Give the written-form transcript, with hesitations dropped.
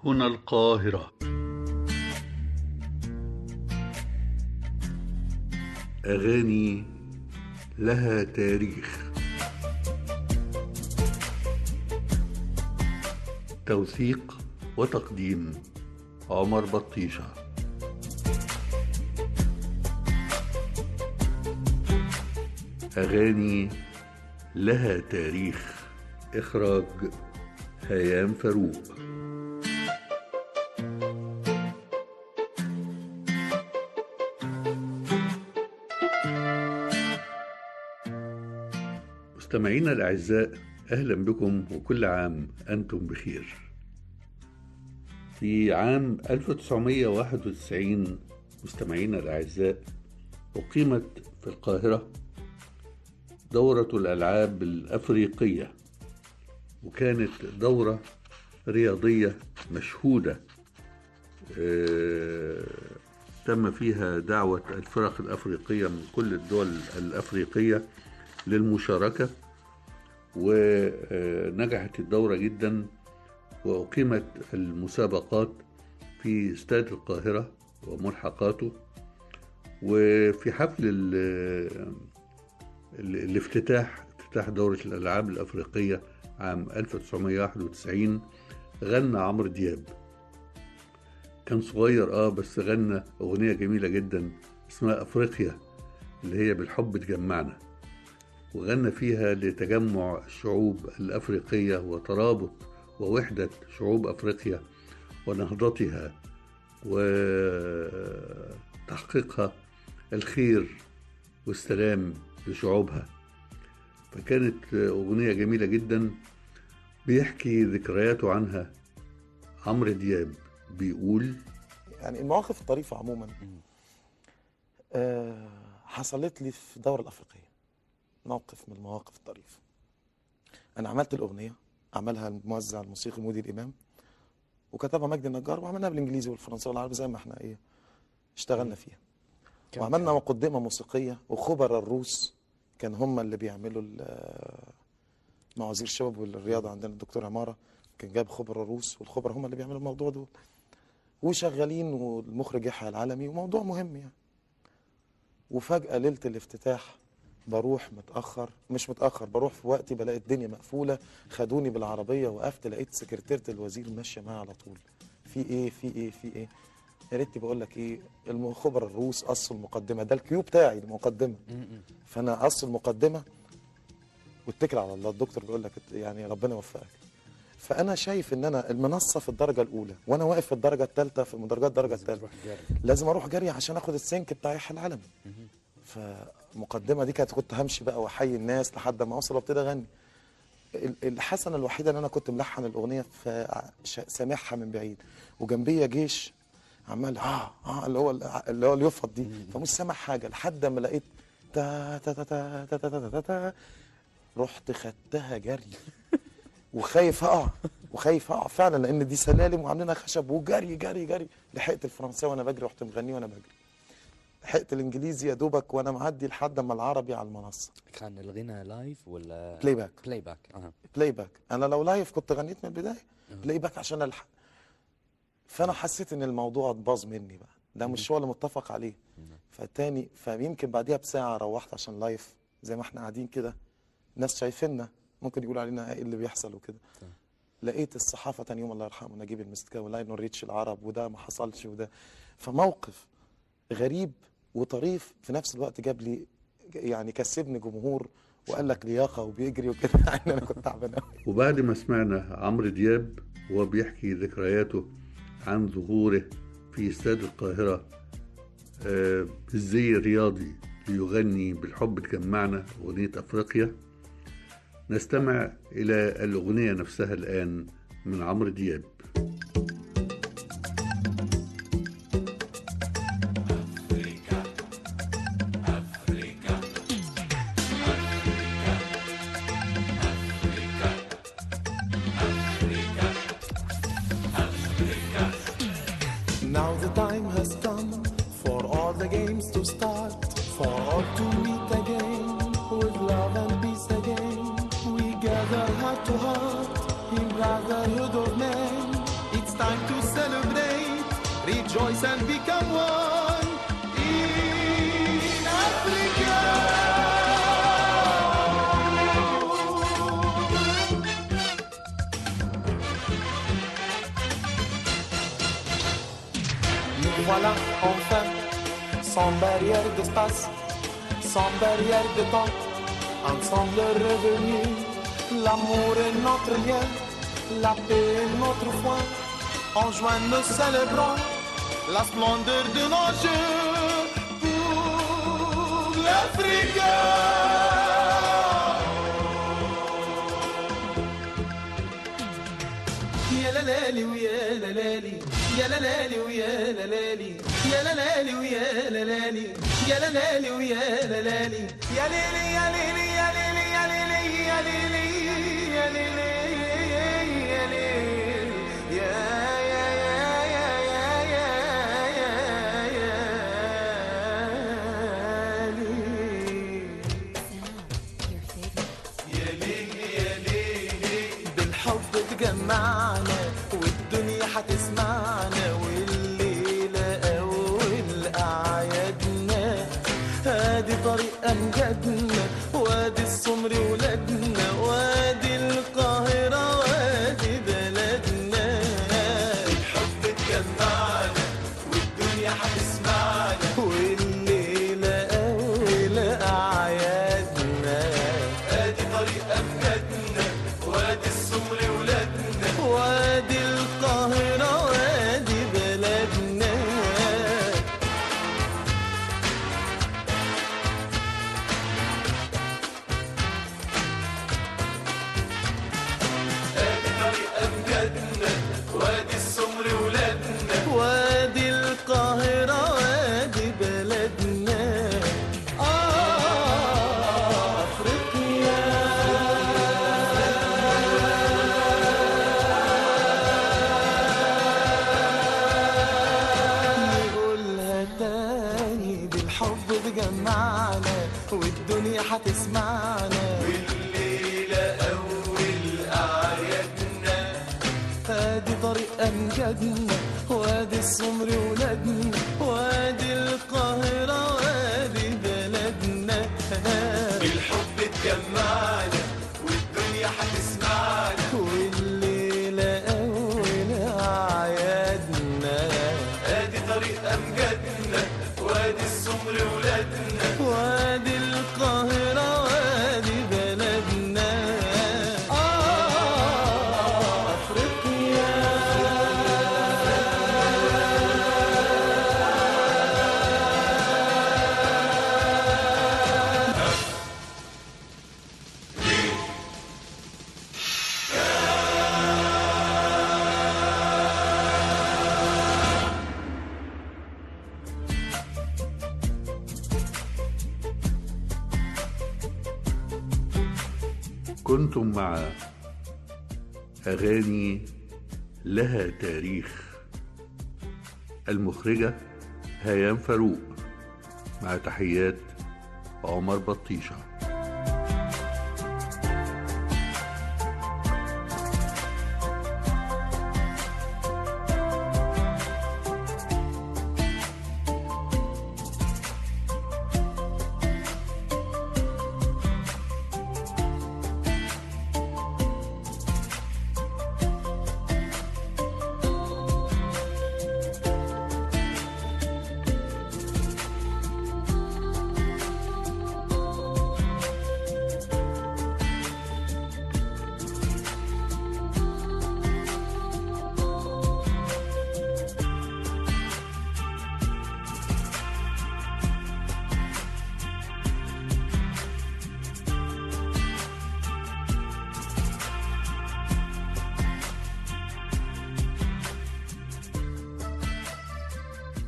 هنا القاهرة. أغاني لها تاريخ. توثيق وتقديم عمر بطيشة. أغاني لها تاريخ. إخراج هيام فاروق. مستمعينا الأعزاء، أهلا بكم وكل عام أنتم بخير. في عام 1991 مستمعينا الأعزاء أقيمت في القاهرة دورة الألعاب الأفريقية، وكانت دورة رياضية مشهودة. تم فيها دعوة الفرق الأفريقية من كل الدول الأفريقية للمشاركة، ونجحت الدورة جدا، وأقيمت المسابقات في استاد القاهرة وملحقاته. وفي حفل افتتاح دورة الألعاب الأفريقية عام 1991 غنى عمرو دياب. كان صغير بس غنى أغنية جميلة جدا اسمها أفريقيا، اللي هي بالحب تجمعنا، وغنى فيها لتجمع الشعوب الأفريقية وترابط ووحدة شعوب أفريقيا ونهضتها وتحقيقها الخير والسلام لشعوبها. فكانت أغنية جميلة جدا. بيحكي ذكرياته عنها عمرو دياب، بيقول: يعني المواقف الطريفة عموما حصلت لي في الدورة الأفريقية. موقف من المواقف الطريفة، أنا عملت الأغنية، عملها الموزع الموسيقي مودي الإمام، وكتبها مجدي النجار، وعملناها بالإنجليزي والفرنسي والعربي زي ما احنا اشتغلنا فيها. وعملنا مقدمة موسيقية، وخبراء الروس كان هم اللي بيعملوا مع وزير الشباب والرياضة عندنا الدكتور عمارة، كان جاب خبراء روس، والخبراء هم اللي بيعملوا الموضوع دول، وشغالين، والمخرج يحيى العالمي، وموضوع مهم يعني. وفجأة ليلة الافتتاح بروح مش متأخر، بروح في وقتي، بلاقي الدنيا مقفولة، خدوني بالعربية، وقفت لقيت سكرتيرة الوزير ماشية معايا على طول. في ايه يا ريتني بقول لك ايه، الخبراء الروس قصوا المقدمة، ده الكيو بتاعي المقدمة، فأنا قص المقدمة واتكل على الله. الدكتور بيقول لك يعني ربنا يوفقك. فأنا شايف إن أنا المنصة في الدرجة الأولى، وأنا واقف في الدرجة الثالثة في المدرجات الدرجة الثالثة، لازم أروح جري عشان آخد السنك بتاع يحيى العالمي. فالمقدمة دي كنت همشي بقى وأحيي الناس لحد ما أوصل وابتدي أغني. الحسنة الوحيدة إن أنا كنت ملحن الأغنية سامعها من بعيد، وجنبية جيش عمال اللي هو اليفط دي، فمش سامع حاجة لحد ما لقيت تا تا تا تا تا تا تا تا، رحت خدتها جري وخايف اقع فعلا، لان دي سلالم وعاملينها خشب، وجري جري جري. لحقت الفرنساوي وانا بجري، رحت مغنيه وانا بجري. لحقت الانجليزي يا دوبك وانا معدي لحد ما العربي على المنصه. كان الغنى لايف ولا بلاي باك؟ بلاي باك. انا لو لايف كنت غنيت من البدايه، بلاي باك عشان الحق. فانا حسيت ان الموضوع اتباظ مني بقى، ده مش هو اللي متفق عليه. فيمكن بعديها بساعه روحت عشان لايف، زي ما احنا قاعدين كده، ناس شايفيننا ممكن يقولوا علينا ايه اللي بيحصل وكده. لقيت الصحافه تاني يوم الله يرحمه نجيب المستكاوي لا نوريتش العرب، وده ما حصلش، وده. فموقف غريب وطريف في نفس الوقت، جاب لي يعني كسبني جمهور، وقال لك لياقه وبيجري وكده. يعني انا كنت تعبان قوي. وبعد ما سمعنا عمرو دياب وهو بيحكي ذكرياته عن ظهوره في استاد القاهرة بالزي الرياضي ليغني بالحب تجمعنا أغنية أفريقيا، نستمع إلى الأغنية نفسها الآن من عمرو دياب. Now the time has come for all the games to start, for all to meet again with love and peace again. We gather heart to heart in brotherhood of men. It's time to rejoice and become one in Africa. Nous voilà enfin, sans barrière d'espace, sans barrière de temps, ensemble revenus. L'amour est notre lien, la paix est notre foi. En juin nous célébrons la splendeur de nos jeux pour l'Afrique. Ya la la li, ya la la li, ya la la li, ya la la li, ya la la li, ya la la li, ya la la li, ya la la li, ya li li, ya li li, ya li li, ya li li, ya li li, ya li li, ya li li, ya. جمعنا والدنيا هتسمعنا والليلة أول أعيادنا هادي طريق أمجادنا وادي السمر ولادنا وادي القاهرة وادي بلدنا الحب اتجمعنا والدنيا هتسمعنا والليلة أول أعيادنا هادي طريق أمجادنا وادي السمر وادي القاهرة وادي بلدنا ادي طريق امجادنا وادي السمر ولادنا وادي القاهرة وادي بلدنا أفريقيا. بجمعنا والدنيا هتسمعنا والليلة أول أعيادنا هادي طريق أمجادنا وادي السمر ولادنا وادي القاهرة وادي بلدنا بالحب اتجمعنا والدنيا هتسمعنا والليلة أول أعيادنا هادي طريق أمجادنا وادي السمر ولادنا وادي القاهرة وادي بلدنا أفريقيا. كنتم مع أغاني لها تاريخ، المخرجة هيام فاروق، مع تحيات عمر بطيشة.